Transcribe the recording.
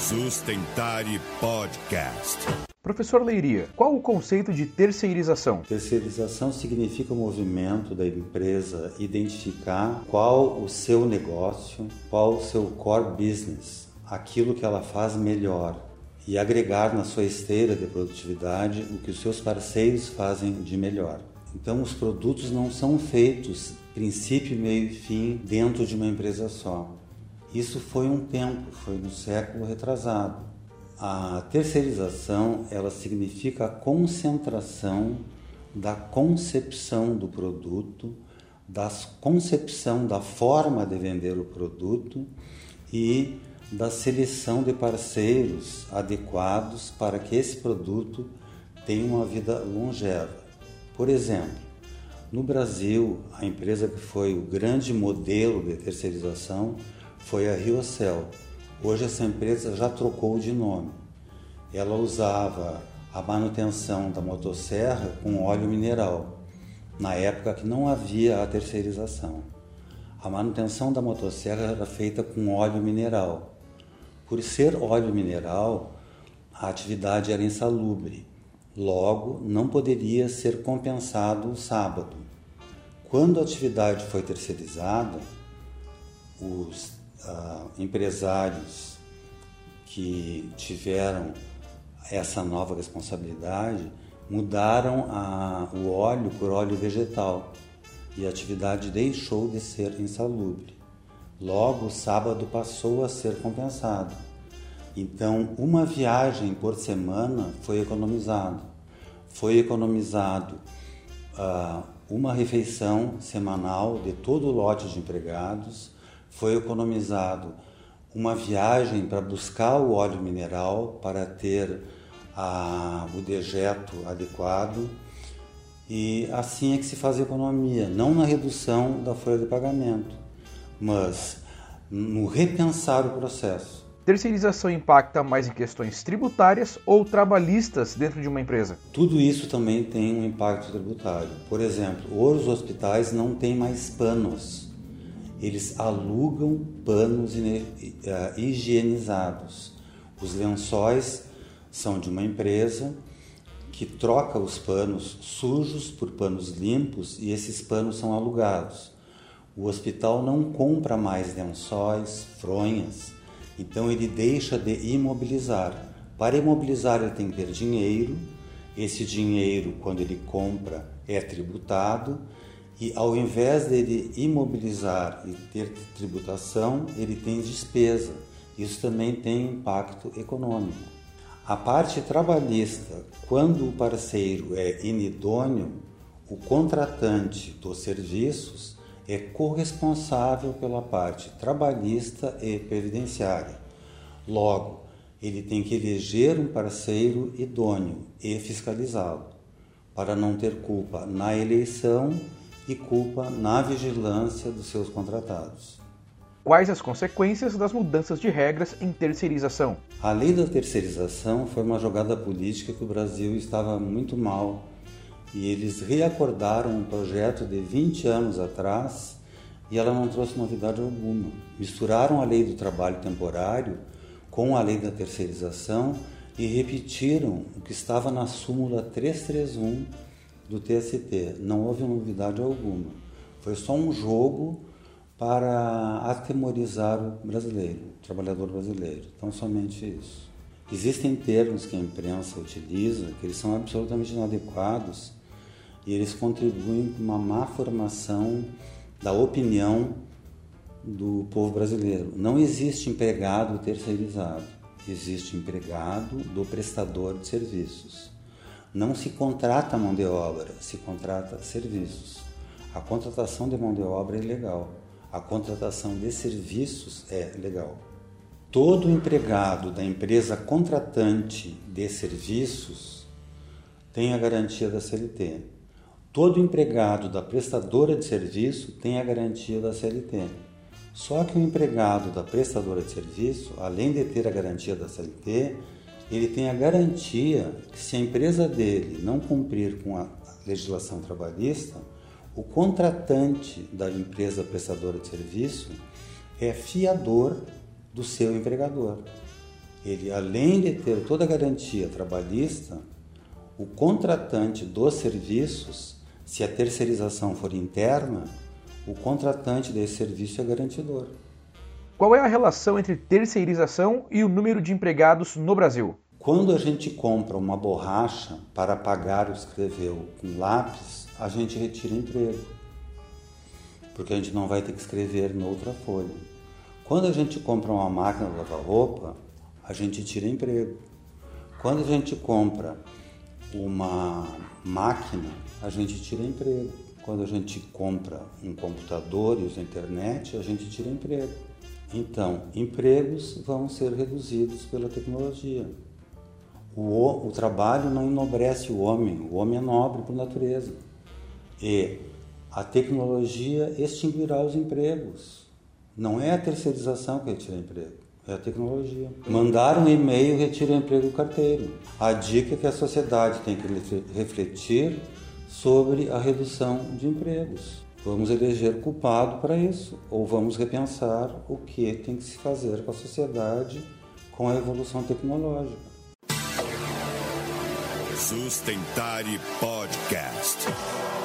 Sustentare Podcast. Professor Leiria, qual o conceito de terceirização? Terceirização significa o movimento da empresa identificar qual o seu negócio, qual o seu core business, aquilo que ela faz melhor, e agregar na sua esteira de produtividade o que os seus parceiros fazem de melhor. Então, os produtos não são feitos princípio, meio e fim dentro de uma empresa só. Isso foi um tempo, foi no século retrasado. A terceirização, ela significa a concentração da concepção do produto, da concepção da forma de vender o produto e da seleção de parceiros adequados para que esse produto tenha uma vida longeva. Por exemplo, no Brasil, a empresa que foi o grande modelo de terceirização foi a Riocel. Hoje essa empresa já trocou de nome. Ela usava a manutenção da motosserra com óleo mineral, na época que não havia a terceirização. A manutenção da motosserra era feita com óleo mineral. Por ser óleo mineral, a atividade era insalubre, logo não poderia ser compensado o sábado. Quando a atividade foi terceirizada, os empresários que tiveram essa nova responsabilidade mudaram o óleo por óleo vegetal e a atividade deixou de ser insalubre. Logo, o sábado passou a ser compensado. Então, uma viagem por semana foi economizada. Foi economizado uma refeição semanal de todo o lote de empregados. Foi economizado uma viagem para buscar o óleo mineral, para ter o dejeto adequado. E assim é que se faz economia, não na redução da folha de pagamento, mas no repensar o processo. Terceirização impacta mais em questões tributárias ou trabalhistas dentro de uma empresa? Tudo isso também tem um impacto tributário. Por exemplo, hoje os hospitais não têm mais panos. Eles alugam panos higienizados. Os lençóis são de uma empresa que troca os panos sujos por panos limpos e esses panos são alugados. O hospital não compra mais lençóis, fronhas, então ele deixa de imobilizar. Para imobilizar ele tem que ter dinheiro, esse dinheiro quando ele compra é tributado e ao invés dele imobilizar e ter tributação, ele tem despesa. Isso também tem impacto econômico. A parte trabalhista, quando o parceiro é inidôneo, o contratante dos serviços é corresponsável pela parte trabalhista e previdenciária. Logo, ele tem que eleger um parceiro idôneo e fiscalizá-lo, para não ter culpa na eleição e culpa na vigilância dos seus contratados. Quais as consequências das mudanças de regras em terceirização? A lei da terceirização foi uma jogada política que o Brasil estava muito mal e eles reacordaram um projeto de 20 anos atrás e ela não trouxe novidade alguma. Misturaram a lei do trabalho temporário com a lei da terceirização e repetiram o que estava na súmula 331 do TST. Não houve novidade alguma. Foi só um jogo para atemorizar o brasileiro, o trabalhador brasileiro. Então, somente isso. Existem termos que a imprensa utiliza que eles são absolutamente inadequados e eles contribuem para uma má formação da opinião do povo brasileiro. Não existe empregado terceirizado, existe empregado do prestador de serviços. Não se contrata mão de obra, se contrata serviços. A contratação de mão de obra é ilegal. A contratação de serviços é legal. Todo empregado da empresa contratante de serviços tem a garantia da CLT. Todo empregado da prestadora de serviço tem a garantia da CLT. Só que o empregado da prestadora de serviço, além de ter a garantia da CLT, ele tem a garantia que se a empresa dele não cumprir com a legislação trabalhista, o contratante da empresa prestadora de serviço é fiador do seu empregador. Ele, além de ter toda a garantia trabalhista, o contratante dos serviços, se a terceirização for interna, o contratante desse serviço é garantidor. Qual é a relação entre terceirização e o número de empregados no Brasil? Quando a gente compra uma borracha para apagar ou escrever com lápis, a gente retira emprego, porque a gente não vai ter que escrever noutra folha. Quando a gente compra uma máquina de lavar roupa, a gente tira emprego. Quando a gente compra uma máquina, a gente tira emprego. Quando a gente compra um computador e usa a internet, a gente tira emprego. Então, empregos vão ser reduzidos pela tecnologia. O trabalho não enobrece o homem é nobre por natureza. E a tecnologia extinguirá os empregos. Não é a terceirização que retira emprego, é a tecnologia. Mandar um e-mail retira o emprego do carteiro. A dica é que a sociedade tem que refletir sobre a redução de empregos. Vamos eleger culpado para isso, ou vamos repensar o que tem que se fazer com a sociedade com a evolução tecnológica. Sustentare Podcast.